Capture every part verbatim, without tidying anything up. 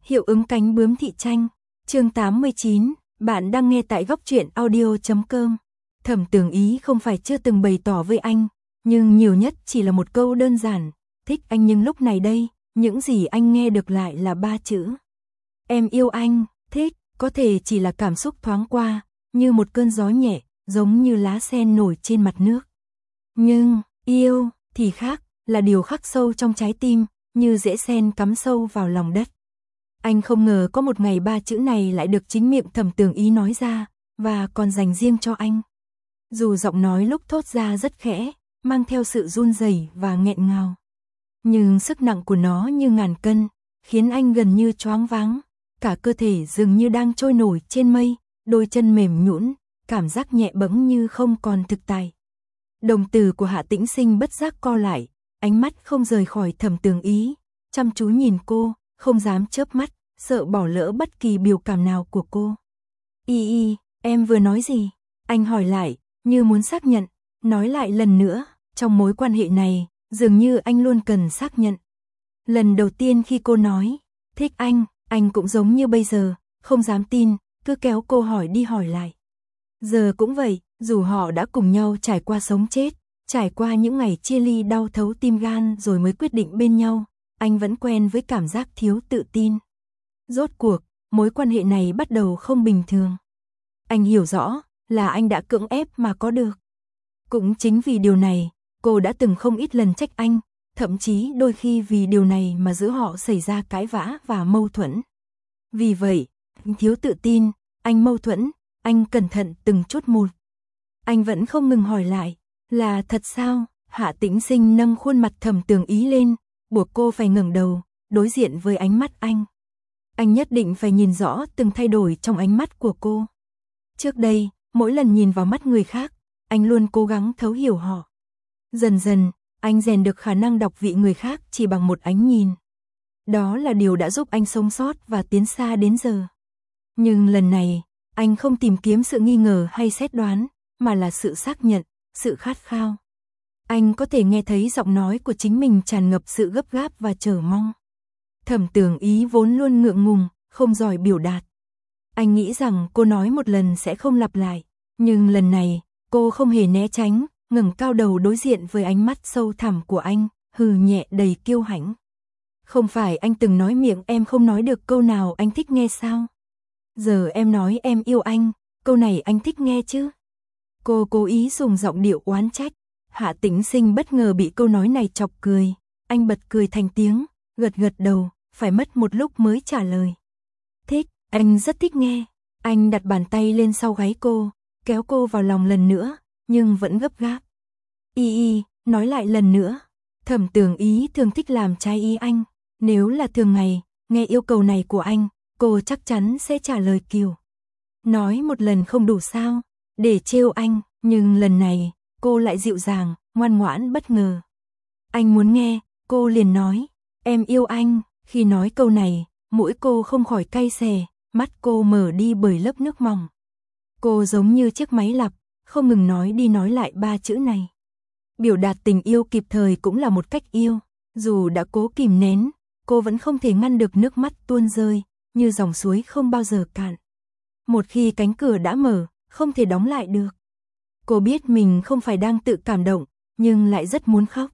Hiệu ứng cánh bướm thị tranh. Chương tám mươi chín, bạn đang nghe tại góc truyện audio chấm com. Thẩm Tường Ý không phải chưa từng bày tỏ với anh, nhưng nhiều nhất chỉ là một câu đơn giản, thích anh, nhưng lúc này đây, những gì anh nghe được lại là ba chữ. Em yêu anh. Thích có thể chỉ là cảm xúc thoáng qua, như một cơn gió nhẹ, giống như lá sen nổi trên mặt nước. Nhưng yêu thì khác, là điều khắc sâu trong trái tim, như rễ sen cắm sâu vào lòng đất. Anh không ngờ có một ngày ba chữ này lại được chính miệng Thẩm Tường Ý nói ra, và còn dành riêng cho anh. Dù giọng nói lúc thốt ra rất khẽ, mang theo sự run rẩy và nghẹn ngào, nhưng sức nặng của nó như ngàn cân, khiến anh gần như choáng váng, cả cơ thể dường như đang trôi nổi trên mây, đôi chân mềm nhũn, cảm giác nhẹ bẫng như không còn thực tại. Đồng tử của Hạ Tĩnh Sinh bất giác co lại, ánh mắt không rời khỏi Thẩm Tường Ý, chăm chú nhìn cô, không dám chớp mắt, sợ bỏ lỡ bất kỳ biểu cảm nào của cô. Y y, em vừa nói gì? Anh hỏi lại, như muốn xác nhận, nói lại lần nữa, trong mối quan hệ này, dường như anh luôn cần xác nhận. Lần đầu tiên khi cô nói, thích anh, anh cũng giống như bây giờ, không dám tin, cứ kéo cô hỏi đi hỏi lại. Giờ cũng vậy, dù họ đã cùng nhau trải qua sống chết, trải qua những ngày chia ly đau thấu tim gan rồi mới quyết định bên nhau, anh vẫn quen với cảm giác thiếu tự tin. Rốt cuộc, mối quan hệ này bắt đầu không bình thường. Anh hiểu rõ, là anh đã cưỡng ép mà có được. Cũng chính vì điều này, cô đã từng không ít lần trách anh, thậm chí đôi khi vì điều này mà giữa họ xảy ra cãi vã và mâu thuẫn. Vì vậy, thiếu tự tin, anh mâu thuẫn, anh cẩn thận từng chút một. Anh vẫn không ngừng hỏi lại, là thật sao? Hạ Tĩnh Sinh nâng khuôn mặt Thẩm Tường Ý lên, buộc cô phải ngẩng đầu, đối diện với ánh mắt anh. Anh nhất định phải nhìn rõ từng thay đổi trong ánh mắt của cô. Trước đây, mỗi lần nhìn vào mắt người khác, anh luôn cố gắng thấu hiểu họ. Dần dần, anh rèn được khả năng đọc vị người khác chỉ bằng một ánh nhìn. Đó là điều đã giúp anh sống sót và tiến xa đến giờ. Nhưng lần này, anh không tìm kiếm sự nghi ngờ hay xét đoán, mà là sự xác nhận, sự khát khao. Anh có thể nghe thấy giọng nói của chính mình tràn ngập sự gấp gáp và chờ mong. Thẩm Tường Ý vốn luôn ngượng ngùng, không giỏi biểu đạt. Anh nghĩ rằng cô nói một lần sẽ không lặp lại, nhưng lần này, cô không hề né tránh, ngẩng cao đầu đối diện với ánh mắt sâu thẳm của anh, hừ nhẹ đầy kiêu hãnh. Không phải anh từng nói miệng em không nói được câu nào anh thích nghe sao? Giờ em nói em yêu anh, câu này anh thích nghe chứ? Cô cố ý dùng giọng điệu oán trách. Hạ Tĩnh Sinh bất ngờ bị câu nói này chọc cười, anh bật cười thành tiếng, gật gật đầu, phải mất một lúc mới trả lời. Thích, anh rất thích nghe. Anh đặt bàn tay lên sau gáy cô, kéo cô vào lòng lần nữa, nhưng vẫn gấp gáp. Y y, nói lại lần nữa. Thẩm Tường Ý thường thích làm trái ý anh. Nếu là thường ngày, nghe yêu cầu này của anh, cô chắc chắn sẽ trả lời kiểu. Nói một lần không đủ sao, để trêu anh, nhưng lần này, cô lại dịu dàng, ngoan ngoãn bất ngờ. Anh muốn nghe, cô liền nói, em yêu anh. Khi nói câu này, mũi cô không khỏi cay xè, mắt cô mở đi bởi lớp nước mỏng. Cô giống như chiếc máy lặp, không ngừng nói đi nói lại ba chữ này. Biểu đạt tình yêu kịp thời cũng là một cách yêu, dù đã cố kìm nén, cô vẫn không thể ngăn được nước mắt tuôn rơi, như dòng suối không bao giờ cạn. Một khi cánh cửa đã mở, không thể đóng lại được. Cô biết mình không phải đang tự cảm động, nhưng lại rất muốn khóc.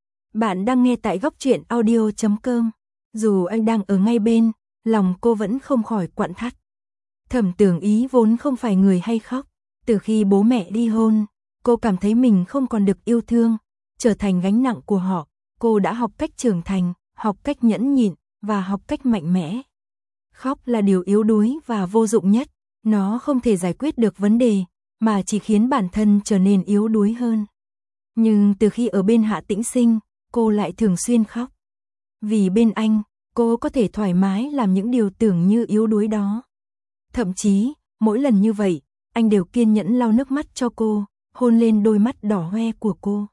Bạn đang nghe tại góc truyện audio chấm com. Dù anh đang ở ngay bên, lòng cô vẫn không khỏi quặn thắt. Thẩm Tường Ý vốn không phải người hay khóc. Từ khi bố mẹ ly hôn, cô cảm thấy mình không còn được yêu thương, trở thành gánh nặng của họ. Cô đã học cách trưởng thành, học cách nhẫn nhịn, và học cách mạnh mẽ. Khóc là điều yếu đuối và vô dụng nhất. Nó không thể giải quyết được vấn đề, mà chỉ khiến bản thân trở nên yếu đuối hơn. Nhưng từ khi ở bên Hạ Tĩnh Sinh, cô lại thường xuyên khóc. Vì bên anh, cô có thể thoải mái làm những điều tưởng như yếu đuối đó. Thậm chí, mỗi lần như vậy, anh đều kiên nhẫn lau nước mắt cho cô, hôn lên đôi mắt đỏ hoe của cô.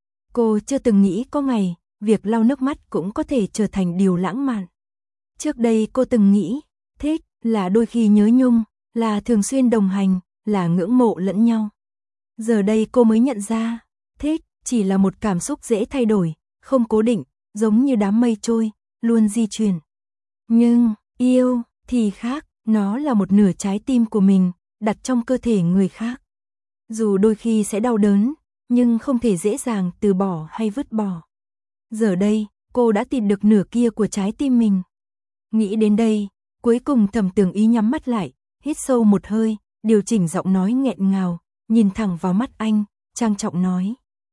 Cô chưa từng nghĩ có ngày, việc lau nước mắt cũng có thể trở thành điều lãng mạn. Trước đây cô từng nghĩ, thích là đôi khi nhớ nhung, là thường xuyên đồng hành, là ngưỡng mộ lẫn nhau. Giờ đây cô mới nhận ra, thích chỉ là một cảm xúc dễ thay đổi, không cố định, giống như đám mây trôi, luôn di chuyển. Nhưng, Yêu thì khác, nó là một nửa trái tim của mình, đặt trong cơ thể người khác. Dù đôi khi sẽ đau đớn, nhưng không thể dễ dàng từ bỏ hay vứt bỏ. Giờ đây, cô đã tìm được nửa kia của trái tim mình. Nghĩ đến đây, cuối cùng Thẩm Tường Ý nhắm mắt lại, hít sâu một hơi, điều chỉnh giọng nói nghẹn ngào, nhìn thẳng vào mắt anh, trang trọng nói.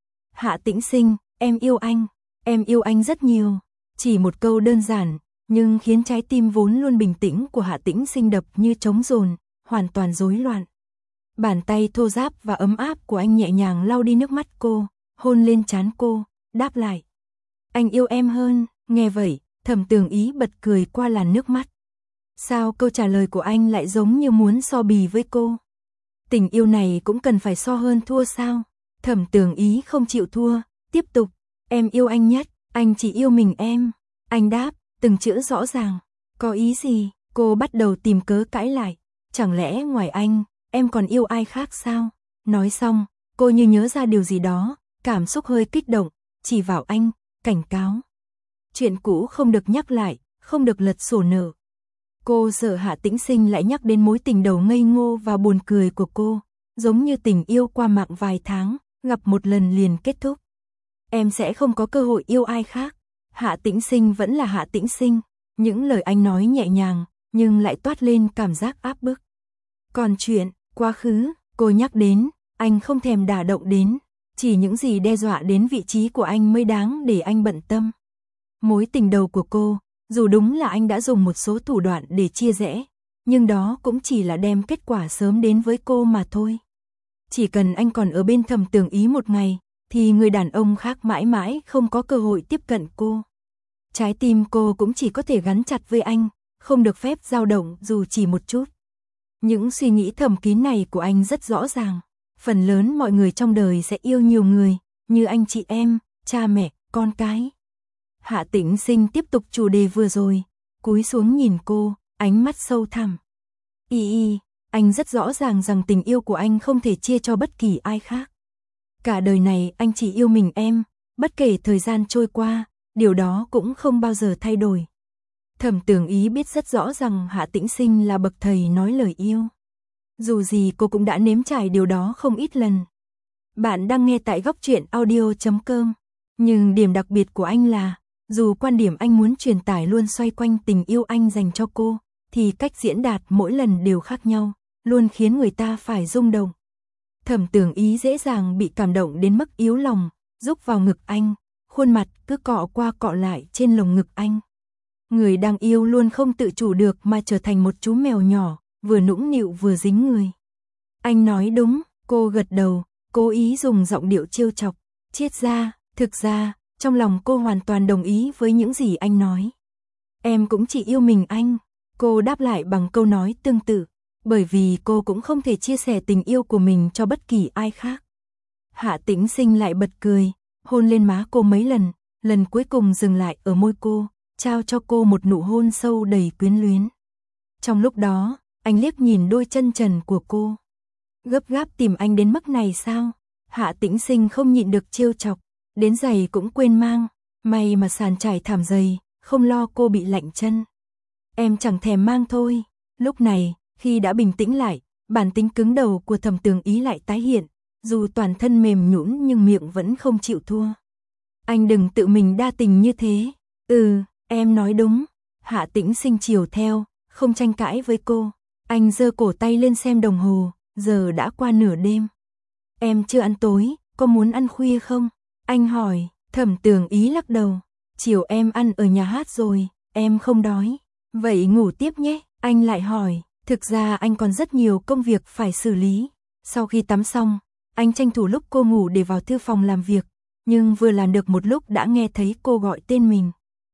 Hạ Tĩnh Sinh, em yêu anh, em yêu anh rất nhiều. Chỉ một câu đơn giản, nhưng khiến trái tim vốn luôn bình tĩnh của Hạ Tĩnh Sinh đập như trống dồn, hoàn toàn rối loạn. Bàn tay thô ráp và ấm áp của anh nhẹ nhàng lau đi nước mắt cô, hôn lên trán cô, đáp lại. Anh yêu em hơn. Nghe vậy, Thẩm Tường Ý bật cười qua làn nước mắt. Sao câu trả lời của anh lại giống như muốn so bì với cô? Tình yêu này cũng cần phải so hơn thua sao? Thẩm Tường Ý không chịu thua, tiếp tục. Em yêu anh nhất, anh chỉ yêu mình em. Anh đáp, từng chữ rõ ràng. Có ý gì? Cô bắt đầu tìm cớ cãi lại. Chẳng lẽ ngoài anh, em còn yêu ai khác sao? Nói xong, cô như nhớ ra điều gì đó, cảm xúc hơi kích động, chỉ vào anh, cảnh cáo. Chuyện cũ không được nhắc lại, không được lật sổ nợ. Cô sợ Hạ Tĩnh Sinh lại nhắc đến mối tình đầu ngây ngô và buồn cười của cô, giống như tình yêu qua mạng vài tháng, gặp một lần liền kết thúc. Em sẽ không có cơ hội yêu ai khác. Hạ Tĩnh Sinh vẫn là Hạ Tĩnh Sinh. Những lời anh nói nhẹ nhàng, nhưng lại toát lên cảm giác áp bức. Còn chuyện, quá khứ, cô nhắc đến, anh không thèm đả động đến. Chỉ những gì đe dọa đến vị trí của anh mới đáng để anh bận tâm. Mối tình đầu của cô, dù đúng là anh đã dùng một số thủ đoạn để chia rẽ, nhưng đó cũng chỉ là đem kết quả sớm đến với cô mà thôi. Chỉ cần anh còn ở bên Thẩm Tường Ý một ngày, thì người đàn ông khác mãi mãi không có cơ hội tiếp cận cô. Trái tim cô cũng chỉ có thể gắn chặt với anh, không được phép dao động dù chỉ một chút. Những suy nghĩ thầm kín này của anh rất rõ ràng. Phần lớn mọi người trong đời sẽ yêu nhiều người, như anh chị em, cha mẹ, con cái. Hạ Tĩnh Sinh tiếp tục chủ đề vừa rồi, cúi xuống nhìn cô, ánh mắt sâu thẳm. Y y, anh rất rõ ràng rằng tình yêu của anh không thể chia cho bất kỳ ai khác. Cả đời này anh chỉ yêu mình em, bất kể thời gian trôi qua, điều đó cũng không bao giờ thay đổi. Thẩm Tường Ý biết rất rõ rằng Hạ Tĩnh Sinh là bậc thầy nói lời yêu. Dù gì cô cũng đã nếm trải điều đó không ít lần. Bạn đang nghe tại góc truyện audio chấm com. Nhưng điểm đặc biệt của anh là, dù quan điểm anh muốn truyền tải luôn xoay quanh tình yêu anh dành cho cô, thì cách diễn đạt mỗi lần đều khác nhau, luôn khiến người ta phải rung động. Thẩm Tường Ý dễ dàng bị cảm động đến mức yếu lòng, rúc vào ngực anh, khuôn mặt cứ cọ qua cọ lại trên lồng ngực anh. Người đang yêu luôn không tự chủ được mà trở thành một chú mèo nhỏ, vừa nũng nịu vừa dính người. Anh nói đúng, cô gật đầu, cố ý dùng giọng điệu trêu chọc. Triết ra, thực ra, trong lòng cô hoàn toàn đồng ý với những gì anh nói. Em cũng chỉ yêu mình anh. Cô đáp lại bằng câu nói tương tự, bởi vì cô cũng không thể chia sẻ tình yêu của mình cho bất kỳ ai khác. Hạ Tĩnh Sinh lại bật cười, hôn lên má cô mấy lần, lần cuối cùng dừng lại ở môi cô, trao cho cô một nụ hôn sâu đầy quyến luyến. Trong lúc đó, anh liếc nhìn đôi chân trần của cô. Gấp gáp tìm anh đến mức này sao? Hạ Tĩnh Sinh không nhịn được trêu chọc, đến giày cũng quên mang, may mà sàn trải thảm dày, không lo cô bị lạnh chân. Em chẳng thèm mang thôi. Lúc này, khi đã bình tĩnh lại, bản tính cứng đầu của Thẩm Tường Ý lại tái hiện, dù toàn thân mềm nhũn nhưng miệng vẫn không chịu thua. Anh đừng tự mình đa tình như thế. Ừ, em nói đúng. Hạ Tĩnh Sinh chiều theo, không tranh cãi với cô. Anh giơ cổ tay lên xem đồng hồ, giờ đã qua nửa đêm. Em chưa ăn tối, có muốn ăn khuya không? Anh hỏi. Thẩm Tường Ý lắc đầu. Chiều em ăn ở nhà hát rồi, em không đói. Vậy ngủ tiếp nhé. Anh lại hỏi. Thực ra anh còn rất nhiều công việc phải xử lý. Sau khi tắm xong, anh tranh thủ lúc cô ngủ để vào thư phòng làm việc. Nhưng vừa làm được một lúc đã nghe thấy cô gọi tên mình.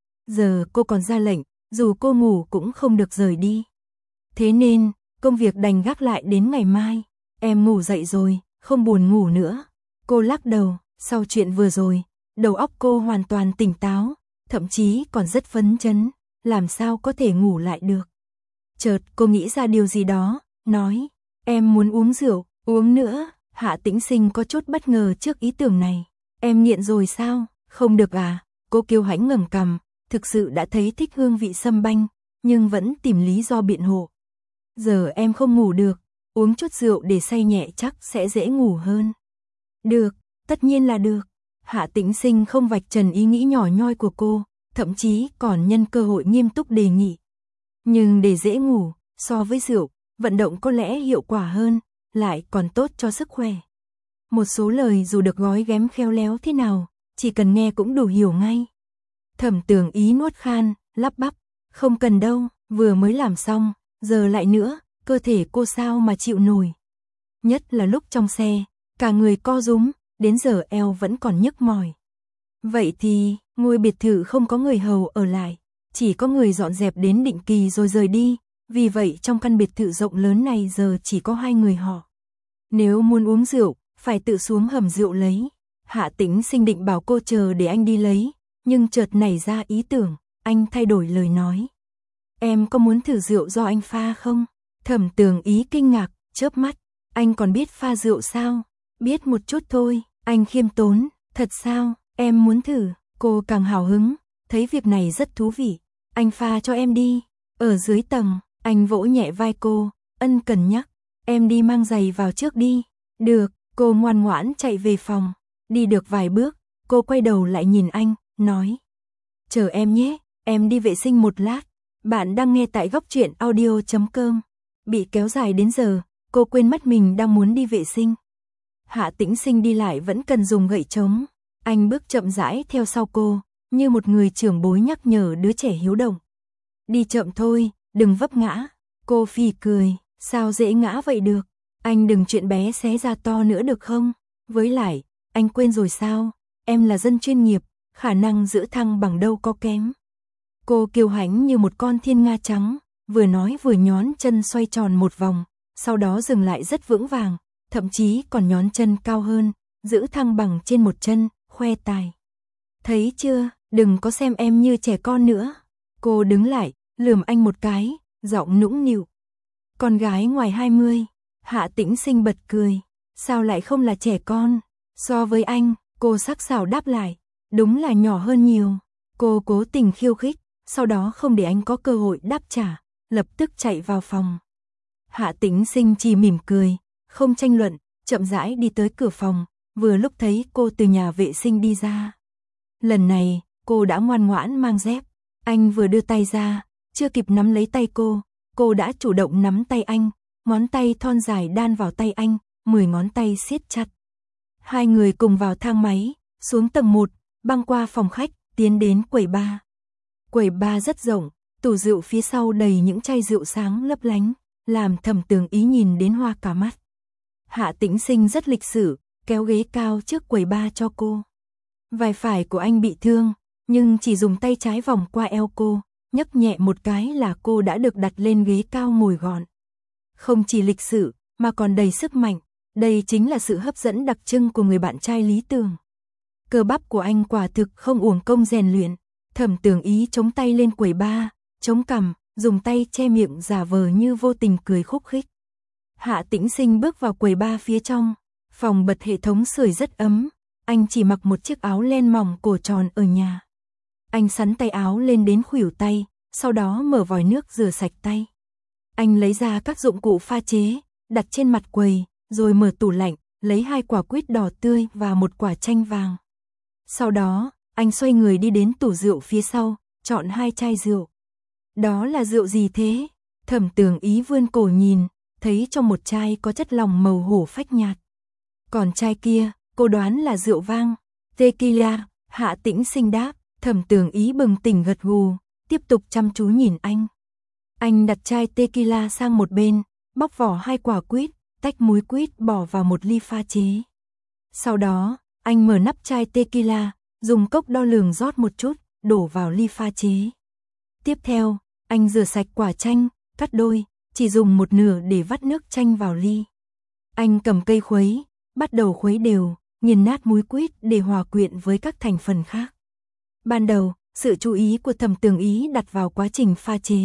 Giờ cô còn ra lệnh, dù cô ngủ cũng không được rời đi. Thế nên, công việc đành gác lại đến ngày mai. Em ngủ dậy rồi, không buồn ngủ nữa. Cô lắc đầu, sau chuyện vừa rồi, đầu óc cô hoàn toàn tỉnh táo, thậm chí còn rất phấn chấn, làm sao có thể ngủ lại được. Chợt cô nghĩ ra điều gì đó, nói, em muốn uống rượu, uống nữa. Hạ Tĩnh Sinh có chút bất ngờ trước ý tưởng này. Em nghiện rồi sao? Không được à? Cô kiêu hãnh ngẩng cằm, thực sự đã thấy thích hương vị sâm banh, nhưng vẫn tìm lý do biện hộ. Giờ em không ngủ được, uống chút rượu để say nhẹ chắc sẽ dễ ngủ hơn. Được, tất nhiên là được. Hạ Tĩnh Sinh không vạch trần ý nghĩ nhỏ nhoi của cô, thậm chí còn nhân cơ hội nghiêm túc đề nghị. Nhưng để dễ ngủ, so với rượu, vận động có lẽ hiệu quả hơn, lại còn tốt cho sức khỏe. Một số lời dù được gói ghém khéo léo thế nào, chỉ cần nghe cũng đủ hiểu ngay. Thẩm Tường Ý nuốt khan, lắp bắp, không cần đâu, vừa mới làm xong, giờ lại nữa, cơ thể cô sao mà chịu nổi. Nhất là lúc trong xe, cả người co rúm, đến giờ eo vẫn còn nhức mỏi. Vậy thì, ngôi biệt thự không có người hầu ở lại, chỉ có người dọn dẹp đến định kỳ rồi rời đi, vì vậy trong căn biệt thự rộng lớn này giờ chỉ có hai người họ. Nếu muốn uống rượu, phải tự xuống hầm rượu lấy. Hạ Tĩnh Sinh định bảo cô chờ để anh đi lấy, nhưng chợt nảy ra ý tưởng, anh thay đổi lời nói. Em có muốn thử rượu do anh pha không? Thẩm Tường Ý kinh ngạc, chớp mắt, anh còn biết pha rượu sao? Biết một chút thôi, anh khiêm tốn, thật sao, em muốn thử, cô càng hào hứng, thấy việc này rất thú vị, anh pha cho em đi. Ở dưới tầng, anh vỗ nhẹ vai cô, ân cần nhắc, em đi mang giày vào trước đi. Được, cô ngoan ngoãn chạy về phòng, đi được vài bước, cô quay đầu lại nhìn anh, nói. Chờ em nhé, em đi vệ sinh một lát. Bạn đang nghe tại góc truyện audio chấm com. Bị kéo dài đến giờ, cô quên mất mình đang muốn đi vệ sinh. Hạ Tĩnh Sinh đi lại vẫn cần dùng gậy trống. Anh bước chậm rãi theo sau cô, như một người trưởng bối nhắc nhở đứa trẻ hiếu động. Đi chậm thôi, đừng vấp ngã. Cô phì cười, sao dễ ngã vậy được. Anh đừng chuyện bé xé ra to nữa được không? Với lại, anh quên rồi sao? Em là dân chuyên nghiệp, khả năng giữ thăng bằng đâu có kém. Cô kiêu hãnh như một con thiên nga trắng, vừa nói vừa nhón chân xoay tròn một vòng, sau đó dừng lại rất vững vàng, thậm chí còn nhón chân cao hơn, giữ thăng bằng trên một chân, khoe tài. Thấy chưa, đừng có xem em như trẻ con nữa. Cô đứng lại, lườm anh một cái, giọng nũng nịu. Con gái ngoài hai mươi, Hạ Tĩnh Sinh bật cười, sao lại không là trẻ con? So với anh, cô sắc sảo đáp lại, đúng là nhỏ hơn nhiều. Cô cố tình khiêu khích, sau đó không để anh có cơ hội đáp trả, lập tức chạy vào phòng. Hạ Tĩnh Sinh chỉ mỉm cười, không tranh luận, chậm rãi đi tới cửa phòng, vừa lúc thấy cô từ nhà vệ sinh đi ra. Lần này, cô đã ngoan ngoãn mang dép, anh vừa đưa tay ra, chưa kịp nắm lấy tay cô, cô đã chủ động nắm tay anh, ngón tay thon dài đan vào tay anh, mười ngón tay siết chặt. Hai người cùng vào thang máy, xuống tầng một, băng qua phòng khách, tiến đến quầy bar. Quầy bar rất rộng, tủ rượu phía sau đầy những chai rượu sáng lấp lánh, làm Thẩm Tường Ý nhìn đến hoa cả mắt. Hạ Tĩnh Sinh rất lịch sự, kéo ghế cao trước quầy bar cho cô. Vai phải của anh bị thương, nhưng chỉ dùng tay trái vòng qua eo cô, nhấc nhẹ một cái là cô đã được đặt lên ghế cao ngồi gọn. Không chỉ lịch sự, mà còn đầy sức mạnh, đây chính là sự hấp dẫn đặc trưng của người bạn trai lý tưởng. Cơ bắp của anh quả thực không uổng công rèn luyện. Thẩm Tường Ý chống tay lên quầy bar, chống cằm, dùng tay che miệng giả vờ như vô tình cười khúc khích. Hạ Tĩnh Sinh bước vào quầy bar phía trong, phòng bật hệ thống sưởi rất ấm, anh chỉ mặc một chiếc áo len mỏng cổ tròn ở nhà. Anh xắn tay áo lên đến khuỷu tay, sau đó mở vòi nước rửa sạch tay. Anh lấy ra các dụng cụ pha chế, đặt trên mặt quầy, rồi mở tủ lạnh, lấy hai quả quýt đỏ tươi và một quả chanh vàng. Sau đó, anh xoay người đi đến tủ rượu phía sau, chọn hai chai rượu. Đó là rượu gì thế? Thẩm Tường Ý vươn cổ nhìn, thấy trong một chai có chất lỏng màu hổ phách nhạt. Còn chai kia, cô đoán là rượu vang, tequila. Hạ Tĩnh Sinh đáp. Thẩm Tường Ý bừng tỉnh gật gù, tiếp tục chăm chú nhìn anh. Anh đặt chai tequila sang một bên, bóc vỏ hai quả quýt, tách múi quýt bỏ vào một ly pha chế. Sau đó, anh mở nắp chai tequila, dùng cốc đo lường rót một chút, đổ vào ly pha chế. Tiếp theo, anh rửa sạch quả chanh, cắt đôi, chỉ dùng một nửa để vắt nước chanh vào ly. Anh cầm cây khuấy, bắt đầu khuấy đều, nghiền nát múi quýt để hòa quyện với các thành phần khác. Ban đầu, sự chú ý của Thẩm Tường Ý đặt vào quá trình pha chế.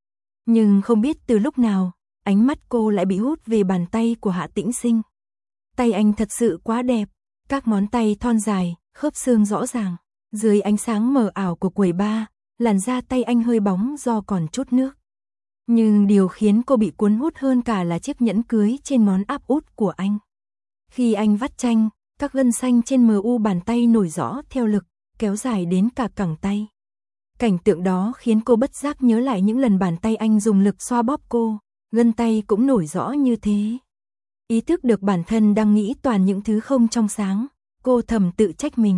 Nhưng không biết từ lúc nào, ánh mắt cô lại bị hút về bàn tay của Hạ Tĩnh Sinh. Tay anh thật sự quá đẹp, các ngón tay thon dài, khớp xương rõ ràng. Dưới ánh sáng mờ ảo của quầy bar, làn da tay anh hơi bóng do còn chút nước. Nhưng điều khiến cô bị cuốn hút hơn cả là chiếc nhẫn cưới trên ngón áp út của anh. Khi anh vắt chanh, các gân xanh trên mờ u bàn tay nổi rõ theo lực, kéo dài đến cả cẳng tay. Cảnh tượng đó khiến cô bất giác nhớ lại những lần bàn tay anh dùng lực xoa bóp cô, gân tay cũng nổi rõ như thế. Ý thức được bản thân đang nghĩ toàn những thứ không trong sáng, cô thầm tự trách mình.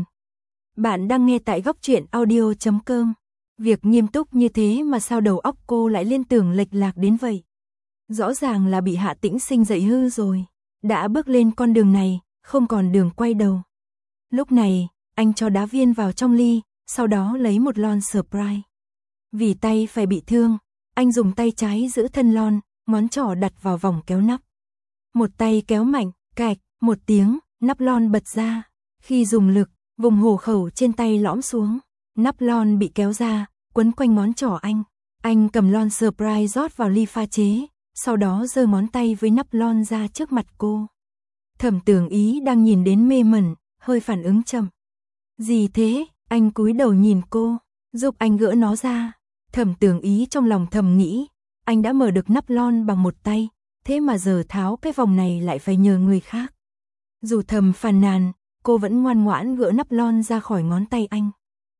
Bạn đang nghe tại góc truyện audio chấm com. Việc nghiêm túc như thế mà sao đầu óc cô lại liên tưởng lệch lạc đến vậy? Rõ ràng là bị Hạ Tĩnh Sinh dạy hư rồi. Đã bước lên con đường này, không còn đường quay đầu. Lúc này, anh cho đá viên vào trong ly, sau đó lấy một lon Sprite. Vì tay phải bị thương, anh dùng tay trái giữ thân lon, ngón trỏ đặt vào vòng kéo nắp. Một tay kéo mạnh, cạch, một tiếng, nắp lon bật ra. Khi dùng lực, vùng hổ khẩu trên tay lõm xuống. Nắp lon bị kéo ra, quấn quanh ngón trỏ anh. Anh cầm lon Sprite rót vào ly pha chế, sau đó giơ ngón tay với nắp lon ra trước mặt cô. Thẩm Tưởng Ý đang nhìn đến mê mẩn, hơi phản ứng chậm. Gì thế? Anh cúi đầu nhìn cô, giúp anh gỡ nó ra. Thẩm Tưởng Ý trong lòng thầm nghĩ, anh đã mở được nắp lon bằng một tay, thế mà giờ tháo cái vòng này lại phải nhờ người khác. Dù thầm phàn nàn, cô vẫn ngoan ngoãn gỡ nắp lon ra khỏi ngón tay anh.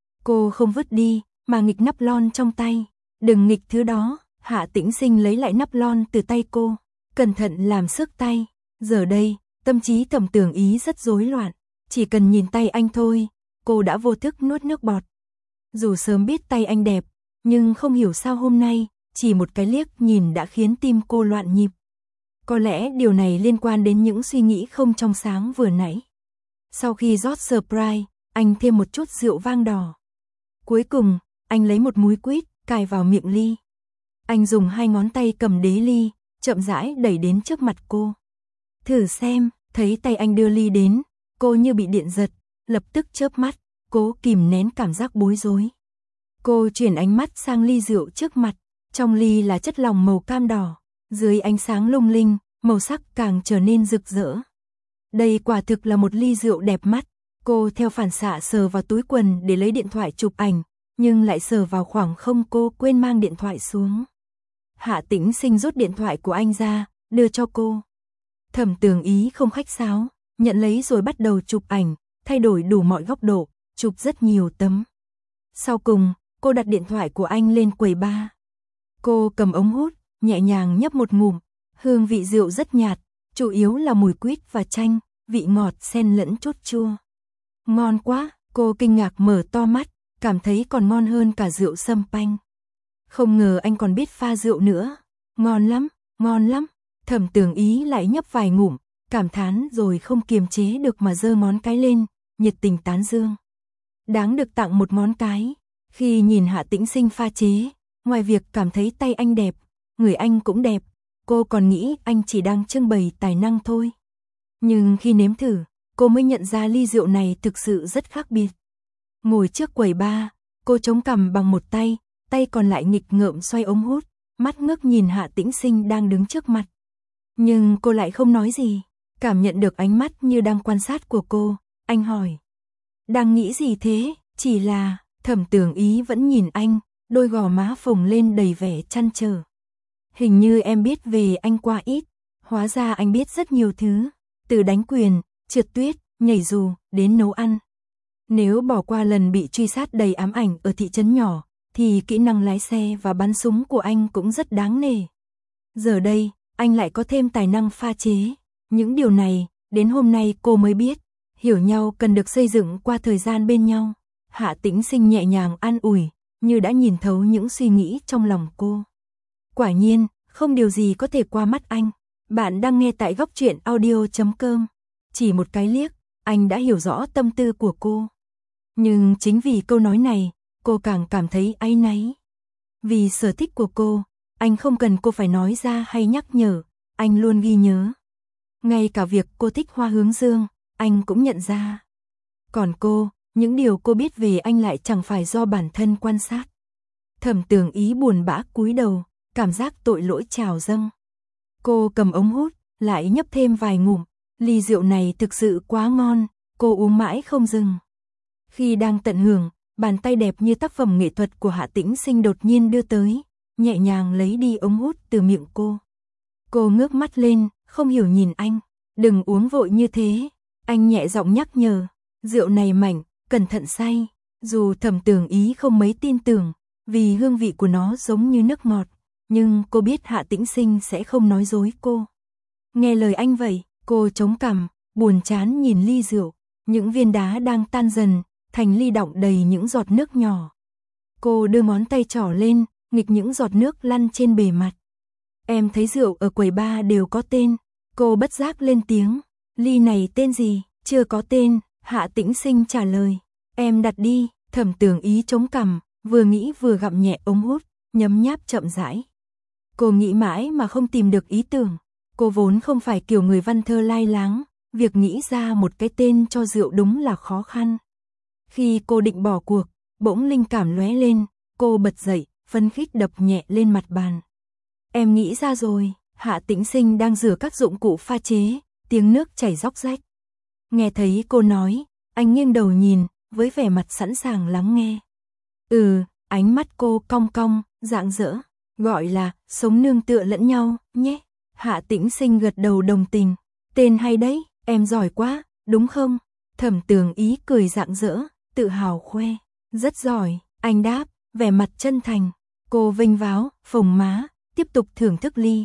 Cô không vứt đi, mà nghịch nắp lon trong tay. Đừng nghịch thứ đó. Hạ Tĩnh Sinh lấy lại nắp lon từ tay cô, cẩn thận làm xước tay. Giờ đây, tâm trí Thẩm Tưởng Ý rất rối loạn. Chỉ cần nhìn tay anh thôi, cô đã vô thức nuốt nước bọt. Dù sớm biết tay anh đẹp, nhưng không hiểu sao hôm nay, chỉ một cái liếc nhìn đã khiến tim cô loạn nhịp. Có lẽ điều này liên quan đến những suy nghĩ không trong sáng vừa nãy. Sau khi rót Sprite, anh thêm một chút rượu vang đỏ. Cuối cùng, anh lấy một múi quýt, cài vào miệng ly. Anh dùng hai ngón tay cầm đế ly, chậm rãi đẩy đến trước mặt cô. Thử xem, thấy tay anh đưa ly đến, cô như bị điện giật, lập tức chớp mắt, cố kìm nén cảm giác bối rối. Cô chuyển ánh mắt sang ly rượu trước mặt, trong ly là chất lỏng màu cam đỏ, dưới ánh sáng lung linh, màu sắc càng trở nên rực rỡ. Đây quả thực là một ly rượu đẹp mắt. Cô theo phản xạ sờ vào túi quần để lấy điện thoại chụp ảnh, nhưng lại sờ vào khoảng không cô quên mang điện thoại xuống. Hạ Tĩnh Sinh rút điện thoại của anh ra, đưa cho cô. Thẩm Tưởng Ý không khách sáo, nhận lấy rồi bắt đầu chụp ảnh, thay đổi đủ mọi góc độ, chụp rất nhiều tấm. Sau cùng, cô đặt điện thoại của anh lên quầy bar. Cô cầm ống hút, nhẹ nhàng nhấp một ngụm, hương vị rượu rất nhạt, chủ yếu là mùi quýt và chanh, vị ngọt xen lẫn chút chua. Ngon quá, cô kinh ngạc mở to mắt, cảm thấy còn ngon hơn cả rượu sâm panh. Không ngờ anh còn biết pha rượu nữa. Ngon lắm, ngon lắm. Thẩm Tưởng Ý lại nhấp vài ngụm, cảm thán rồi không kiềm chế được mà giơ ngón cái lên, nhiệt tình tán dương. Đáng được tặng một ngón cái. Khi nhìn Hạ Tĩnh Sinh pha chế, ngoài việc cảm thấy tay anh đẹp, người anh cũng đẹp, cô còn nghĩ anh chỉ đang trưng bày tài năng thôi. Nhưng khi nếm thử, cô mới nhận ra ly rượu này thực sự rất khác biệt. Ngồi trước quầy bar, cô chống cằm bằng một tay, tay còn lại nghịch ngợm xoay ống hút, mắt ngước nhìn Hạ Tĩnh Sinh đang đứng trước mặt. Nhưng cô lại không nói gì, cảm nhận được ánh mắt như đang quan sát của cô, anh hỏi. Đang nghĩ gì thế? Chỉ là, Thẩm Tưởng Ý vẫn nhìn anh, đôi gò má phồng lên đầy vẻ trăn trở. Hình như em biết về anh qua ít, hóa ra anh biết rất nhiều thứ, từ đánh quyền, trượt tuyết, nhảy dù, đến nấu ăn. Nếu bỏ qua lần bị truy sát đầy ám ảnh ở thị trấn nhỏ, thì kỹ năng lái xe và bắn súng của anh cũng rất đáng nể. Giờ đây, anh lại có thêm tài năng pha chế. Những điều này, đến hôm nay cô mới biết, hiểu nhau cần được xây dựng qua thời gian bên nhau. Hạ Tĩnh Sinh nhẹ nhàng an ủi, như đã nhìn thấu những suy nghĩ trong lòng cô. Quả nhiên, không điều gì có thể qua mắt anh. Bạn đang nghe tại góc truyện audio chấm com. Chỉ một cái liếc, anh đã hiểu rõ tâm tư của cô. Nhưng chính vì câu nói này, cô càng cảm thấy áy náy. Vì sở thích của cô, anh không cần cô phải nói ra hay nhắc nhở, anh luôn ghi nhớ. Ngay cả việc cô thích hoa hướng dương, anh cũng nhận ra. Còn cô, những điều cô biết về anh lại chẳng phải do bản thân quan sát. Thẩm Tưởng Ý buồn bã cúi đầu, cảm giác tội lỗi trào dâng. Cô cầm ống hút, lại nhấp thêm vài ngụm, ly rượu này thực sự quá ngon, cô uống mãi không dừng. Khi đang tận hưởng, bàn tay đẹp như tác phẩm nghệ thuật của Hạ Tĩnh Sinh đột nhiên đưa tới, nhẹ nhàng lấy đi ống hút từ miệng cô. Cô ngước mắt lên, không hiểu nhìn anh, đừng uống vội như thế, anh nhẹ giọng nhắc nhở, rượu này mạnh, cẩn thận say, dù Thẩm Tường Ý không mấy tin tưởng, vì hương vị của nó giống như nước ngọt, nhưng cô biết Hạ Tĩnh Sinh sẽ không nói dối cô. Nghe lời anh vậy, cô chống cằm, buồn chán nhìn ly rượu, những viên đá đang tan dần, thành ly đọng đầy những giọt nước nhỏ. Cô đưa ngón tay trỏ lên, nghịch những giọt nước lăn trên bề mặt. Em thấy rượu ở quầy bar đều có tên, cô bất giác lên tiếng, ly này tên gì, chưa có tên, Hạ Tĩnh Sinh trả lời, em đặt đi, Thẩm Tường Ý chống cằm, vừa nghĩ vừa gặm nhẹ ống hút, nhấm nháp chậm rãi. Cô nghĩ mãi mà không tìm được ý tưởng, cô vốn không phải kiểu người văn thơ lai láng, việc nghĩ ra một cái tên cho rượu đúng là khó khăn. Khi cô định bỏ cuộc, bỗng linh cảm lóe lên, cô bật dậy, phấn khích đập nhẹ lên mặt bàn. Em nghĩ ra rồi, Hạ Tĩnh Sinh đang rửa các dụng cụ pha chế, tiếng nước chảy róc rách. Nghe thấy cô nói, anh nghiêng đầu nhìn, với vẻ mặt sẵn sàng lắng nghe. Ừ, ánh mắt cô cong cong, rạng rỡ, gọi là sống nương tựa lẫn nhau, nhé. Hạ Tĩnh Sinh gật đầu đồng tình, tên hay đấy, em giỏi quá, đúng không? Thẩm Tường Ý cười rạng rỡ, tự hào khoe, rất giỏi, anh đáp, vẻ mặt chân thành. Cô vênh váo, phồng má, tiếp tục thưởng thức ly.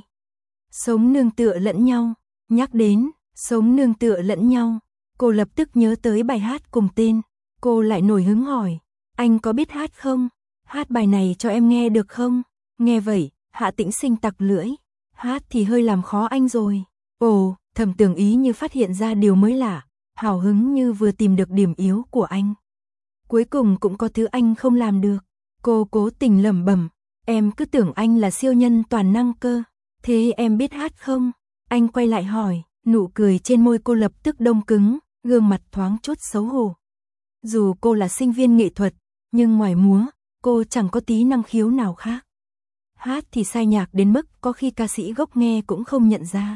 Sống nương tựa lẫn nhau, nhắc đến, sống nương tựa lẫn nhau, cô lập tức nhớ tới bài hát cùng tên, cô lại nổi hứng hỏi, anh có biết hát không? Hát bài này cho em nghe được không? Nghe vậy, Hạ Tĩnh Sinh tặc lưỡi, hát thì hơi làm khó anh rồi. Ồ, Thẩm Tường Ý như phát hiện ra điều mới lạ, hào hứng như vừa tìm được điểm yếu của anh. Cuối cùng cũng có thứ anh không làm được. Cô cố tình lẩm bẩm, em cứ tưởng anh là siêu nhân toàn năng cơ. Thế em biết hát không? Anh quay lại hỏi, nụ cười trên môi cô lập tức đông cứng, gương mặt thoáng chút xấu hổ. Dù cô là sinh viên nghệ thuật, nhưng ngoài múa, cô chẳng có tí năng khiếu nào khác. Hát thì sai nhạc đến mức có khi ca sĩ gốc nghe cũng không nhận ra.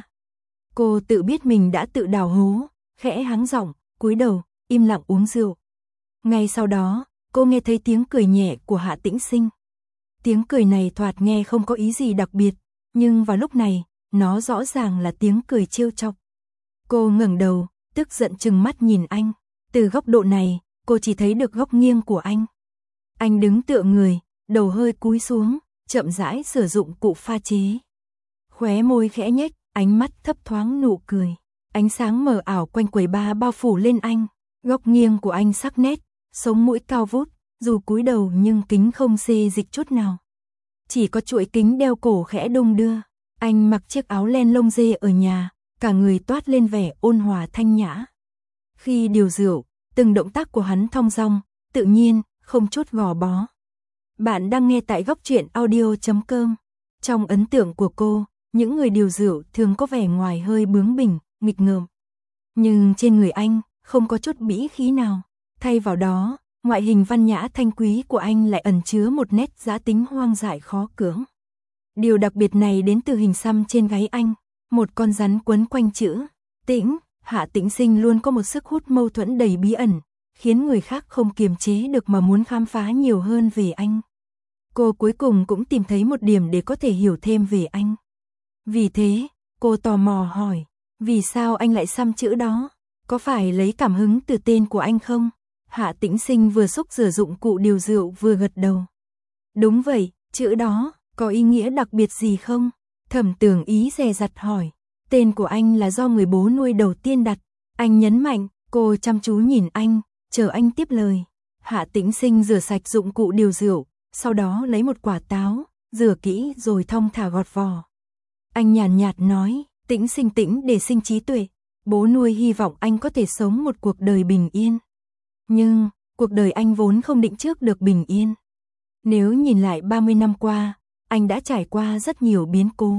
Cô tự biết mình đã tự đào hố, khẽ hắng giọng, cúi đầu, im lặng uống rượu. Ngay sau đó, cô nghe thấy tiếng cười nhẹ của Hạ Tĩnh Sinh. Tiếng cười này thoạt nghe không có ý gì đặc biệt, nhưng vào lúc này, nó rõ ràng là tiếng cười trêu chọc. Cô ngẩng đầu, tức giận trừng mắt nhìn anh. Từ góc độ này, cô chỉ thấy được góc nghiêng của anh. Anh đứng tựa người, đầu hơi cúi xuống, chậm rãi sử dụng cụ pha chế. Khóe môi khẽ nhếch, ánh mắt thấp thoáng nụ cười. Ánh sáng mờ ảo quanh quầy bar bao phủ lên anh. Góc nghiêng của anh sắc nét, sống mũi cao vút, dù cúi đầu nhưng kính không xê dịch chút nào. Chỉ có chuỗi kính đeo cổ khẽ đung đưa. Anh mặc chiếc áo len lông dê ở nhà, cả người toát lên vẻ ôn hòa thanh nhã. Khi điều rượu, từng động tác của hắn thong dong, tự nhiên, không chút gò bó. Bạn đang nghe tại góc truyện audio chấm com. Trong ấn tượng của cô, những người điều rượu thường có vẻ ngoài hơi bướng bỉnh, nghịch ngợm. Nhưng trên người anh, không có chút bĩ khí nào. Thay vào đó, ngoại hình văn nhã thanh quý của anh lại ẩn chứa một nét giã tính hoang dại khó cưỡng. Điều đặc biệt này đến từ hình xăm trên gáy anh, một con rắn quấn quanh chữ Tĩnh. Hạ Tĩnh Sinh luôn có một sức hút mâu thuẫn đầy bí ẩn, khiến người khác không kiềm chế được mà muốn khám phá nhiều hơn về anh. Cô cuối cùng cũng tìm thấy một điểm để có thể hiểu thêm về anh. Vì thế, cô tò mò hỏi, vì sao anh lại xăm chữ đó? Có phải lấy cảm hứng từ tên của anh không? Hạ Tĩnh Sinh vừa xúc rửa dụng cụ điều rượu vừa gật đầu. Đúng vậy, chữ đó, có ý nghĩa đặc biệt gì không? Thẩm Tường Ý dè dặt hỏi. Tên của anh là do người bố nuôi đầu tiên đặt. Anh nhấn mạnh, cô chăm chú nhìn anh, chờ anh tiếp lời. Hạ Tĩnh Sinh rửa sạch dụng cụ điều rượu, sau đó lấy một quả táo, rửa kỹ rồi thong thả gọt vỏ. Anh nhàn nhạt nói, Tĩnh Sinh tĩnh để sinh trí tuệ. Bố nuôi hy vọng anh có thể sống một cuộc đời bình yên. Nhưng, cuộc đời anh vốn không định trước được bình yên. Nếu nhìn lại ba mươi năm qua, anh đã trải qua rất nhiều biến cố.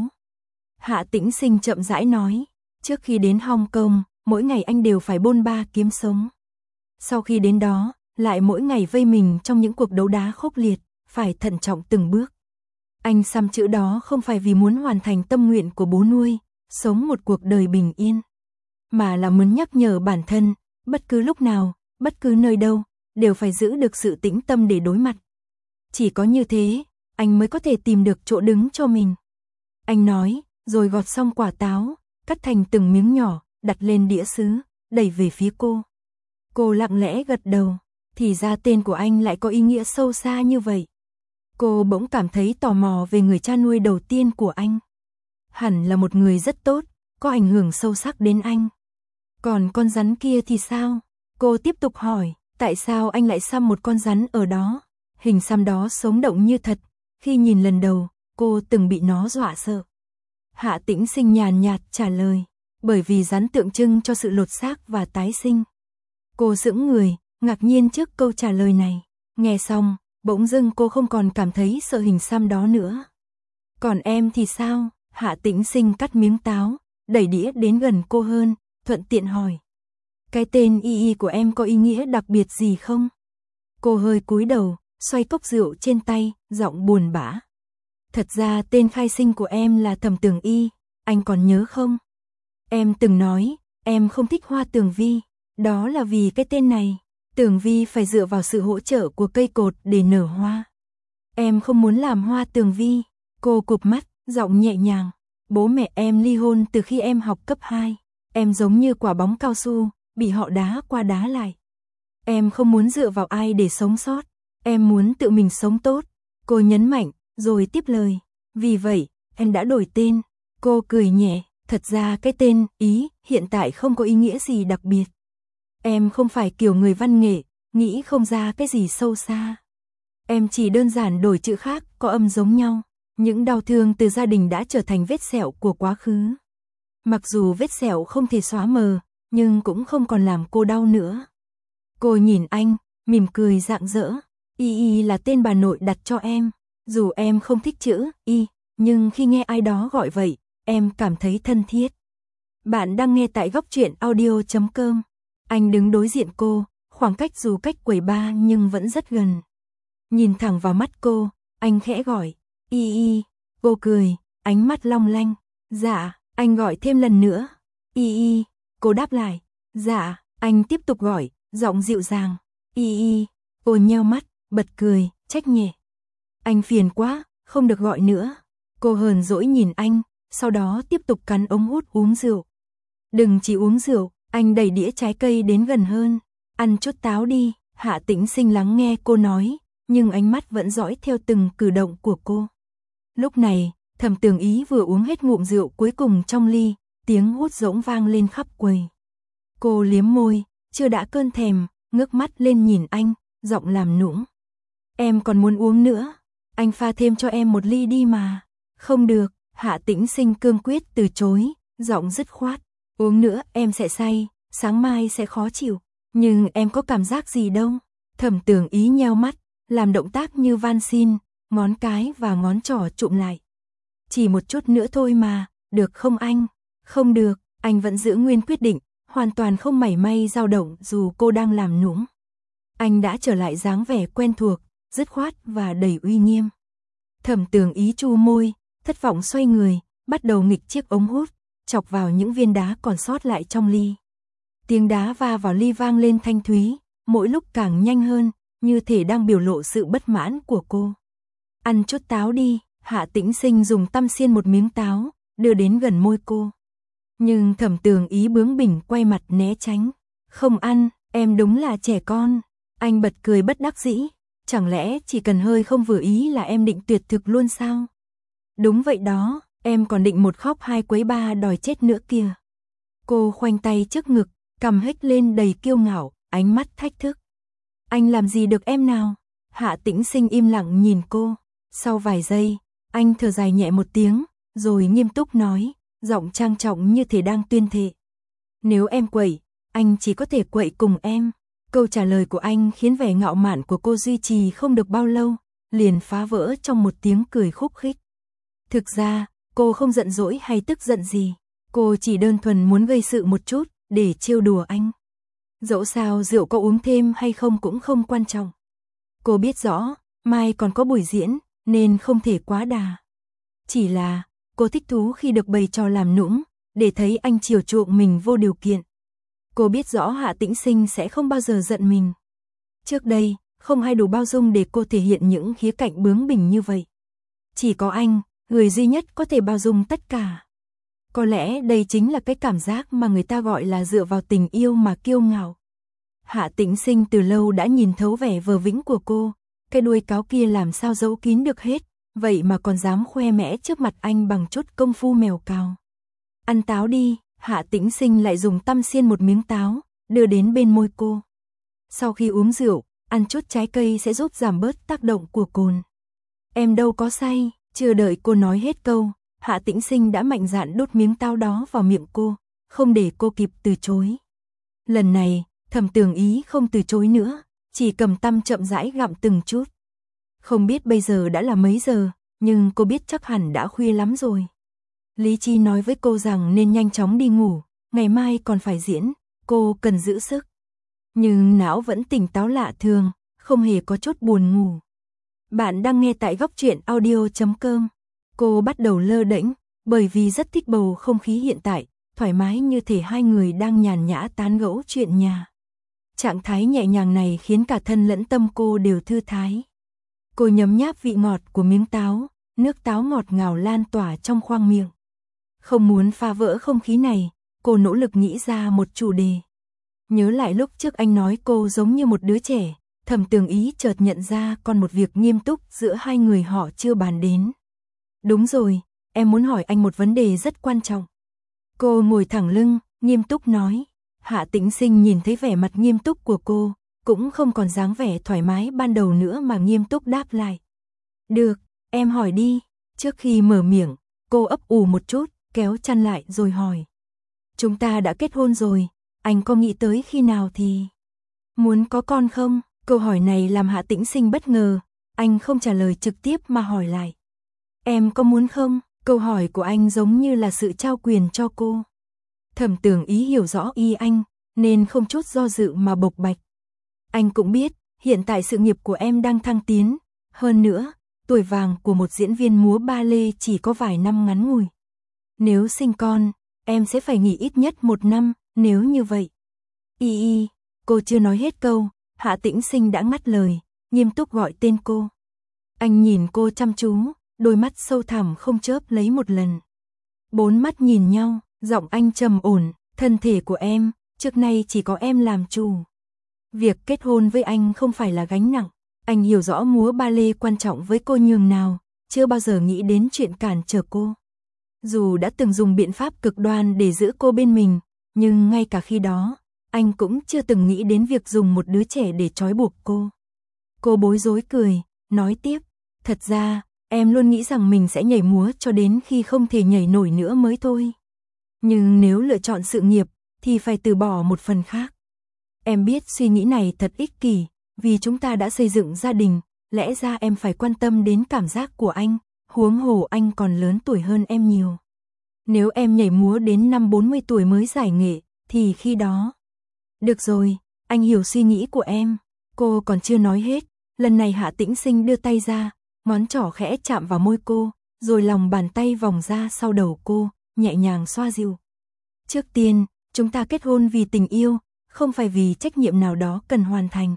Hạ Tĩnh Sinh chậm rãi nói, trước khi đến Hong Kong, mỗi ngày anh đều phải bôn ba kiếm sống. Sau khi đến đó, lại mỗi ngày vây mình trong những cuộc đấu đá khốc liệt, phải thận trọng từng bước. Anh xăm chữ đó không phải vì muốn hoàn thành tâm nguyện của bố nuôi, sống một cuộc đời bình yên, mà là muốn nhắc nhở bản thân, bất cứ lúc nào, bất cứ nơi đâu, đều phải giữ được sự tĩnh tâm để đối mặt. Chỉ có như thế, anh mới có thể tìm được chỗ đứng cho mình. Anh nói, rồi gọt xong quả táo, cắt thành từng miếng nhỏ, đặt lên đĩa sứ, đẩy về phía cô. Cô lặng lẽ gật đầu, thì ra tên của anh lại có ý nghĩa sâu xa như vậy. Cô bỗng cảm thấy tò mò về người cha nuôi đầu tiên của anh. Hẳn là một người rất tốt, có ảnh hưởng sâu sắc đến anh. Còn con rắn kia thì sao? Cô tiếp tục hỏi, tại sao anh lại xăm một con rắn ở đó? Hình xăm đó sống động như thật, khi nhìn lần đầu, cô từng bị nó dọa sợ. Hạ Tĩnh Sinh nhàn nhạt trả lời, bởi vì rắn tượng trưng cho sự lột xác và tái sinh. Cô sững người, ngạc nhiên trước câu trả lời này. Nghe xong, bỗng dưng cô không còn cảm thấy sợ hình xăm đó nữa. Còn em thì sao? Hạ Tĩnh Sinh cắt miếng táo, đẩy đĩa đến gần cô hơn, thuận tiện hỏi. Cái tên Y Y của em có ý nghĩa đặc biệt gì không? Cô hơi cúi đầu, xoay cốc rượu trên tay, giọng buồn bã. Thật ra tên khai sinh của em là Thẩm Tường Y, anh còn nhớ không? Em từng nói, em không thích hoa tường vi, đó là vì cái tên này. Tường vi phải dựa vào sự hỗ trợ của cây cột để nở hoa. Em không muốn làm hoa tường vi. Cô cụp mắt, giọng nhẹ nhàng. Bố mẹ em ly hôn từ khi em học cấp hai. Em giống như quả bóng cao su, bị họ đá qua đá lại. Em không muốn dựa vào ai để sống sót. Em muốn tự mình sống tốt. Cô nhấn mạnh, rồi tiếp lời. Vì vậy, em đã đổi tên. Cô cười nhẹ. Thật ra cái tên Ý hiện tại không có ý nghĩa gì đặc biệt. Em không phải kiểu người văn nghệ, nghĩ không ra cái gì sâu xa. Em chỉ đơn giản đổi chữ khác, có âm giống nhau. Những đau thương từ gia đình đã trở thành vết sẹo của quá khứ. Mặc dù vết sẹo không thể xóa mờ, nhưng cũng không còn làm cô đau nữa. Cô nhìn anh, mỉm cười rạng rỡ. Y Y là tên bà nội đặt cho em. Dù em không thích chữ Y, nhưng khi nghe ai đó gọi vậy, em cảm thấy thân thiết. Bạn đang nghe tại góc truyện audio chấm com. Anh đứng đối diện cô, khoảng cách dù cách quầy ba nhưng vẫn rất gần. Nhìn thẳng vào mắt cô, anh khẽ gọi, Y Y. Cô cười, ánh mắt long lanh. Dạ, anh gọi thêm lần nữa. Y Y. Cô đáp lại. Dạ, anh tiếp tục gọi, giọng dịu dàng. Y Y. Cô nheo mắt, bật cười, trách nhẹ. Anh phiền quá, không được gọi nữa. Cô hờn dỗi nhìn anh, sau đó tiếp tục cắn ống hút uống rượu. Đừng chỉ uống rượu. Anh đẩy đĩa trái cây đến gần hơn. Ăn chút táo đi. Hạ Tĩnh Sinh lắng nghe cô nói, nhưng ánh mắt vẫn dõi theo từng cử động của cô. Lúc này, Thẩm Tường Ý vừa uống hết ngụm rượu cuối cùng trong ly, tiếng hút rỗng vang lên khắp quầy. Cô liếm môi, chưa đã cơn thèm, ngước mắt lên nhìn anh, giọng làm nũng. Em còn muốn uống nữa, anh pha thêm cho em một ly đi mà. Không được, Hạ Tĩnh Sinh cương quyết từ chối, giọng dứt khoát. Uống nữa em sẽ say, sáng mai sẽ khó chịu. Nhưng em có cảm giác gì đâu. Thẩm Tường Ý nheo mắt, làm động tác như van xin, ngón cái và ngón trỏ chụm lại. Chỉ một chút nữa thôi mà, được không anh? Không được, anh vẫn giữ nguyên quyết định, hoàn toàn không mảy may dao động dù cô đang làm nũng. Anh đã trở lại dáng vẻ quen thuộc, dứt khoát và đầy uy nghiêm. Thẩm Tường Ý chu môi, thất vọng xoay người, bắt đầu nghịch chiếc ống hút, chọc vào những viên đá còn sót lại trong ly. Tiếng đá va vào ly vang lên thanh thúy, mỗi lúc càng nhanh hơn, như thể đang biểu lộ sự bất mãn của cô. Ăn chút táo đi. Hạ Tĩnh Sinh dùng tăm xiên một miếng táo, đưa đến gần môi cô. Nhưng Thẩm Tường Ý bướng bỉnh quay mặt né tránh. Không ăn, em đúng là trẻ con. Anh bật cười bất đắc dĩ. Chẳng lẽ chỉ cần hơi không vừa ý là em định tuyệt thực luôn sao? Đúng vậy đó, em còn định một khóc hai quấy ba đòi chết nữa kìa. Cô khoanh tay trước ngực, cằm hếch lên đầy kiêu ngạo, ánh mắt thách thức. Anh làm gì được em nào? Hạ Tĩnh Sinh im lặng nhìn cô. Sau vài giây, anh thở dài nhẹ một tiếng, rồi nghiêm túc nói, giọng trang trọng như thể đang tuyên thệ. Nếu em quậy, anh chỉ có thể quậy cùng em. Câu trả lời của anh khiến vẻ ngạo mạn của cô duy trì không được bao lâu, liền phá vỡ trong một tiếng cười khúc khích. Thực ra, cô không giận dỗi hay tức giận gì, cô chỉ đơn thuần muốn gây sự một chút, để trêu đùa anh. Dẫu sao rượu có uống thêm hay không cũng không quan trọng. Cô biết rõ, mai còn có buổi diễn, nên không thể quá đà. Chỉ là, cô thích thú khi được bày trò làm nũng, để thấy anh chiều chuộng mình vô điều kiện. Cô biết rõ Hạ Tĩnh Sinh sẽ không bao giờ giận mình. Trước đây, không ai đủ bao dung để cô thể hiện những khía cạnh bướng bỉnh như vậy. Chỉ có anh, người duy nhất có thể bao dung tất cả. Có lẽ đây chính là cái cảm giác mà người ta gọi là dựa vào tình yêu mà kiêu ngạo. Hạ Tĩnh Sinh từ lâu đã nhìn thấu vẻ vờ vĩnh của cô, cái đuôi cáo kia làm sao giấu kín được hết, vậy mà còn dám khoe mẽ trước mặt anh bằng chút công phu mèo cào. Ăn táo đi, Hạ Tĩnh Sinh lại dùng tăm xiên một miếng táo, đưa đến bên môi cô. Sau khi uống rượu, ăn chút trái cây sẽ giúp giảm bớt tác động của cồn. Em đâu có say, chưa đợi cô nói hết câu, Hạ Tĩnh Sinh đã mạnh dạn đút miếng táo đó vào miệng cô, không để cô kịp từ chối. Lần này, Thẩm Tường Ý không từ chối nữa, chỉ cầm tăm chậm rãi gặm từng chút. Không biết bây giờ đã là mấy giờ, nhưng cô biết chắc hẳn đã khuya lắm rồi. Lý Chi nói với cô rằng nên nhanh chóng đi ngủ, ngày mai còn phải diễn, cô cần giữ sức. Nhưng não vẫn tỉnh táo lạ thường, không hề có chút buồn ngủ. Bạn đang nghe tại góc truyện audio chấm com. Cô bắt đầu lơ đễnh, bởi vì rất thích bầu không khí hiện tại, thoải mái như thể hai người đang nhàn nhã tán gẫu chuyện nhà. Trạng thái nhẹ nhàng này khiến cả thân lẫn tâm cô đều thư thái. Cô nhấm nháp vị ngọt của miếng táo, nước táo ngọt ngào lan tỏa trong khoang miệng. Không muốn phá vỡ không khí này, cô nỗ lực nghĩ ra một chủ đề. Nhớ lại lúc trước anh nói cô giống như một đứa trẻ, Thẩm Tường Ý chợt nhận ra còn một việc nghiêm túc giữa hai người họ chưa bàn đến. Đúng rồi, em muốn hỏi anh một vấn đề rất quan trọng. Cô ngồi thẳng lưng, nghiêm túc nói. Hạ Tĩnh Sinh nhìn thấy vẻ mặt nghiêm túc của cô, cũng không còn dáng vẻ thoải mái ban đầu nữa mà nghiêm túc đáp lại. Được, em hỏi đi. Trước khi mở miệng, cô ấp ủ một chút, kéo chăn lại rồi hỏi. Chúng ta đã kết hôn rồi, anh có nghĩ tới khi nào thì muốn có con không? Câu hỏi này làm Hạ Tĩnh Sinh bất ngờ, anh không trả lời trực tiếp mà hỏi lại. Em có muốn không? Câu hỏi của anh giống như là sự trao quyền cho cô. Thẩm Tường Ý hiểu rõ ý anh, nên không chút do dự mà bộc bạch. Anh cũng biết, hiện tại sự nghiệp của em đang thăng tiến, hơn nữa, tuổi vàng của một diễn viên múa ba lê chỉ có vài năm ngắn ngủi. Nếu sinh con, em sẽ phải nghỉ ít nhất một năm, nếu như vậy. Y y, cô chưa nói hết câu, Hạ Tĩnh Sinh đã ngắt lời, nghiêm túc gọi tên cô. Anh nhìn cô chăm chú, đôi mắt sâu thẳm không chớp lấy một lần. Bốn mắt nhìn nhau, giọng anh trầm ổn, thân thể của em, trước nay chỉ có em làm chủ. Việc kết hôn với anh không phải là gánh nặng, anh hiểu rõ múa ba lê quan trọng với cô nhường nào, chưa bao giờ nghĩ đến chuyện cản trở cô. Dù đã từng dùng biện pháp cực đoan để giữ cô bên mình, nhưng ngay cả khi đó, anh cũng chưa từng nghĩ đến việc dùng một đứa trẻ để trói buộc cô. Cô bối rối cười, nói tiếp, thật ra, em luôn nghĩ rằng mình sẽ nhảy múa cho đến khi không thể nhảy nổi nữa mới thôi. Nhưng nếu lựa chọn sự nghiệp, thì phải từ bỏ một phần khác. Em biết suy nghĩ này thật ích kỷ, vì chúng ta đã xây dựng gia đình, lẽ ra em phải quan tâm đến cảm giác của anh, huống hồ anh còn lớn tuổi hơn em nhiều. Nếu em nhảy múa đến năm bốn mươi tuổi mới giải nghệ, thì khi đó... Được rồi, anh hiểu suy nghĩ của em. Cô còn chưa nói hết, lần này Hạ Tĩnh Sinh đưa tay ra, ngón trỏ khẽ chạm vào môi cô, rồi lòng bàn tay vòng ra sau đầu cô, nhẹ nhàng xoa dịu. Trước tiên, chúng ta kết hôn vì tình yêu, không phải vì trách nhiệm nào đó cần hoàn thành.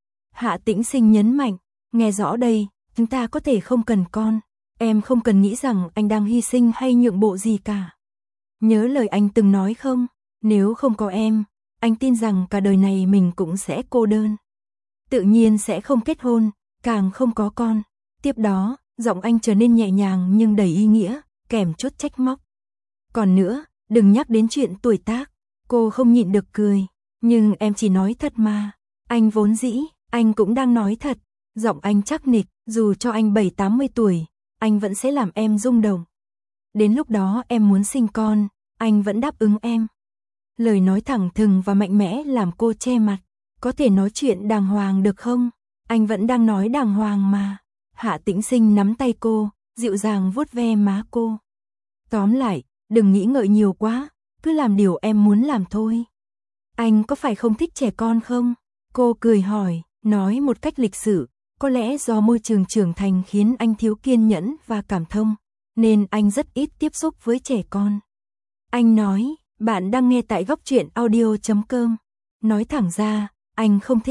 Hạ Tĩnh Sinh nhấn mạnh, nghe rõ đây, chúng ta có thể không cần con, em không cần nghĩ rằng anh đang hy sinh hay nhượng bộ gì cả. Nhớ lời anh từng nói không, nếu không có em, anh tin rằng cả đời này mình cũng sẽ cô đơn. Tự nhiên sẽ không kết hôn, càng không có con. Tiếp đó, giọng anh trở nên nhẹ nhàng nhưng đầy ý nghĩa, kèm chút trách móc. Còn nữa, đừng nhắc đến chuyện tuổi tác. Cô không nhịn được cười, nhưng em chỉ nói thật mà. Anh vốn dĩ, anh cũng đang nói thật. Giọng anh chắc nịch, dù cho anh bảy tám mươi tuổi, anh vẫn sẽ làm em rung động. Đến lúc đó em muốn sinh con, anh vẫn đáp ứng em. Lời nói thẳng thừng và mạnh mẽ làm cô che mặt. Có thể nói chuyện đàng hoàng được không? Anh vẫn đang nói đàng hoàng mà. Hạ Tĩnh Sinh nắm tay cô, dịu dàng vuốt ve má cô. Tóm lại, đừng nghĩ ngợi nhiều quá, cứ làm điều em muốn làm thôi. Anh có phải không thích trẻ con không? Cô cười hỏi, nói một cách lịch sự, có lẽ do môi trường trưởng thành khiến anh thiếu kiên nhẫn và cảm thông, nên anh rất ít tiếp xúc với trẻ con. Anh nói, bạn đang nghe tại góc truyện audio chấm com. Nói thẳng ra, anh không thích,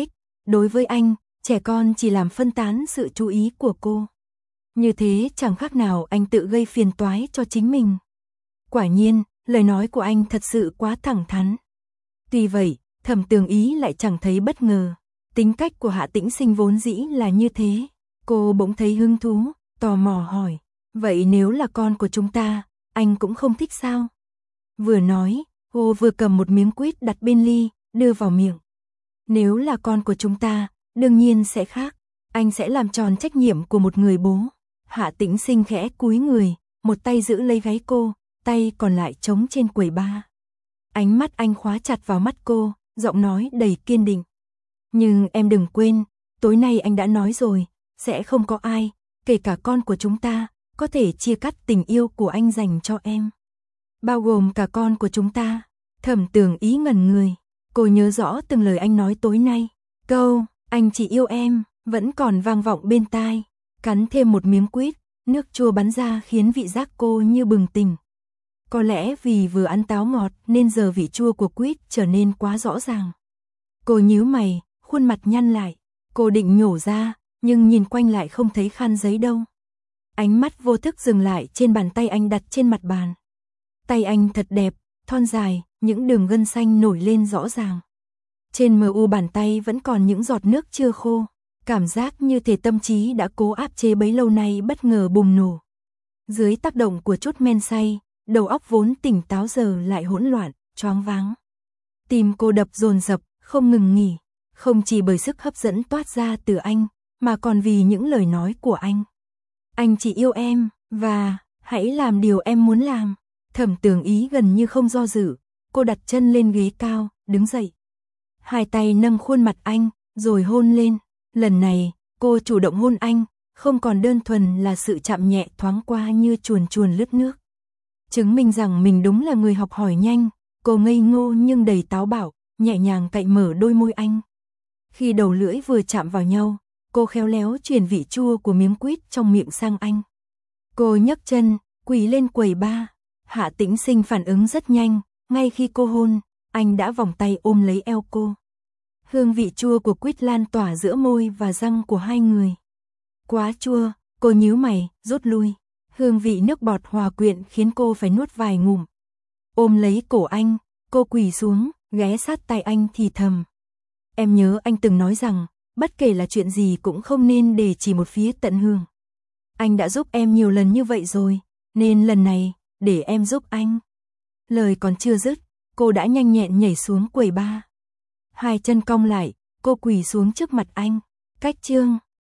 Đối với anh, trẻ con chỉ làm phân tán sự chú ý của cô. Như thế chẳng khác nào anh tự gây phiền toái cho chính mình. Quả nhiên, lời nói của anh thật sự quá thẳng thắn. Tuy vậy, Thẩm Tường Ý lại chẳng thấy bất ngờ. Tính cách của Hạ Tĩnh Sinh vốn dĩ là như thế. Cô bỗng thấy hứng thú, tò mò hỏi. Vậy nếu là con của chúng ta, anh cũng không thích sao? Vừa nói, cô vừa cầm một miếng quýt đặt bên ly, đưa vào miệng. Nếu là con của chúng ta, đương nhiên sẽ khác. Anh sẽ làm tròn trách nhiệm của một người bố. Hạ Tĩnh Sinh khẽ cúi người, một tay giữ lấy gáy cô, tay còn lại chống trên quầy bar. Ánh mắt anh khóa chặt vào mắt cô, giọng nói đầy kiên định. Nhưng em đừng quên, tối nay anh đã nói rồi, sẽ không có ai, kể cả con của chúng ta, có thể chia cắt tình yêu của anh dành cho em. Bao gồm cả con của chúng ta. Thẩm Tường Ý ngẩn người, cô nhớ rõ từng lời anh nói tối nay. Câu, anh chỉ yêu em, vẫn còn vang vọng bên tai. Cắn thêm một miếng quýt, nước chua bắn ra khiến vị giác cô như bừng tỉnh. Có lẽ vì vừa ăn táo ngọt nên giờ vị chua của quýt trở nên quá rõ ràng. Cô nhíu mày, khuôn mặt nhăn lại. Cô định nhổ ra, nhưng nhìn quanh lại không thấy khăn giấy đâu. Ánh mắt vô thức dừng lại trên bàn tay anh đặt trên mặt bàn. Tay anh thật đẹp, thon dài, những đường gân xanh nổi lên rõ ràng. Trên mờ u bàn tay vẫn còn những giọt nước chưa khô. Cảm giác như thể tâm trí đã cố áp chế bấy lâu nay bất ngờ bùng nổ. Dưới tác động của chút men say, đầu óc vốn tỉnh táo giờ lại hỗn loạn, choáng váng. Tim cô đập dồn dập, không ngừng nghỉ. Không chỉ bởi sức hấp dẫn toát ra từ anh, mà còn vì những lời nói của anh. Anh chỉ yêu em, và hãy làm điều em muốn làm. Thẩm Tường Ý gần như không do dự. Cô đặt chân lên ghế cao, đứng dậy. Hai tay nâng khuôn mặt anh, rồi hôn lên. Lần này, cô chủ động hôn anh, không còn đơn thuần là sự chạm nhẹ thoáng qua như chuồn chuồn lướt nước. Chứng minh rằng mình đúng là người học hỏi nhanh, cô ngây ngô nhưng đầy táo bạo, nhẹ nhàng cạy mở đôi môi anh. Khi đầu lưỡi vừa chạm vào nhau, cô khéo léo chuyển vị chua của miếng quýt trong miệng sang anh. Cô nhấc chân, quỳ lên quầy bar. Hạ Tĩnh Sinh phản ứng rất nhanh, ngay khi cô hôn, anh đã vòng tay ôm lấy eo cô. Hương vị chua của quýt lan tỏa giữa môi và răng của hai người. Quá chua, cô nhíu mày, rút lui. Hương vị nước bọt hòa quyện khiến cô phải nuốt vài ngụm. Ôm lấy cổ anh, cô quỳ xuống, ghé sát tai anh thì thầm. Em nhớ anh từng nói rằng, bất kể là chuyện gì cũng không nên để chỉ một phía tận hưởng. Anh đã giúp em nhiều lần như vậy rồi, nên lần này, để em giúp anh. Lời còn chưa dứt, cô đã nhanh nhẹn nhảy xuống quầy bar. Hai chân cong lại, cô quỳ xuống trước mặt anh. Cách chương